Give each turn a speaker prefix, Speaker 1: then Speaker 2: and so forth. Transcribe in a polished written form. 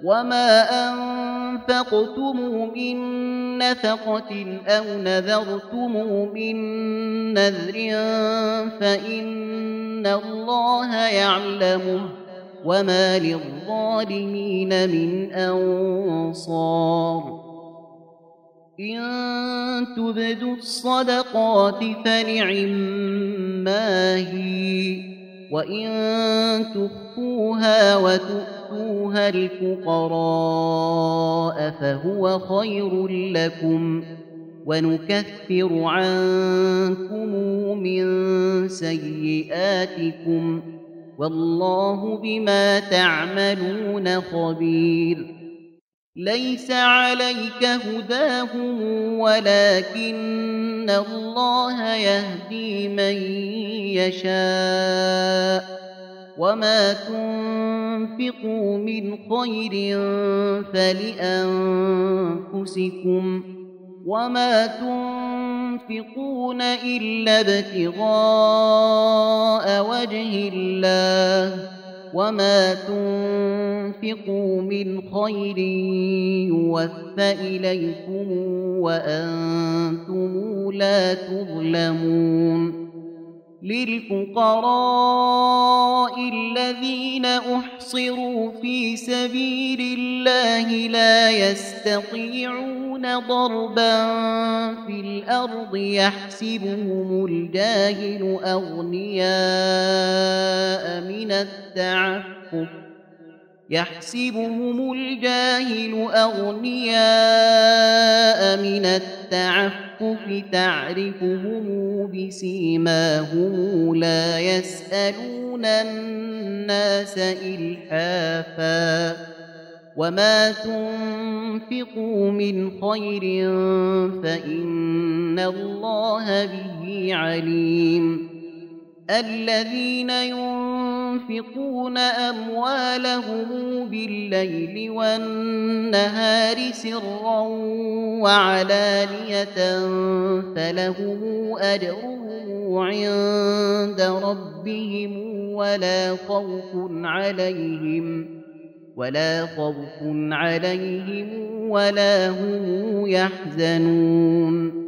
Speaker 1: وما أنفقتم من نفقة أو نذرتم من نذر فإن الله يعلمه وما للظالمين من أنصار إن تبدوا الصدقات فنعما هي وإن تخفوها وتؤتوها الفقراء فهو خير لكم ونكفر عنكم من سيئاتكم والله بما تعملون خبير ليس عليك هداهم ولكن الله يهدي من يشاء وما تنفقوا من خير فلأنفسكم وما تنفقون إلا ابتغاء وجه الله وما تنفقوا من خير يوفى إليكم وأنتم لا تظلمون للفقراء الذين أحصروا في سبيل الله لا يستطيعون ضربا في الأرض يحسبهم الجاهل أغنياء من التعفف تعرفهم بسيماهم لا يسألون الناس إلحافا وما تنفقوا من خير فإن الله به عليم الذين ينفقون أموالهم بالليل والنهار سرا وعلانية فلهم أجرهم عند ربهم ولا خوف عليهم ولا هم يحزنون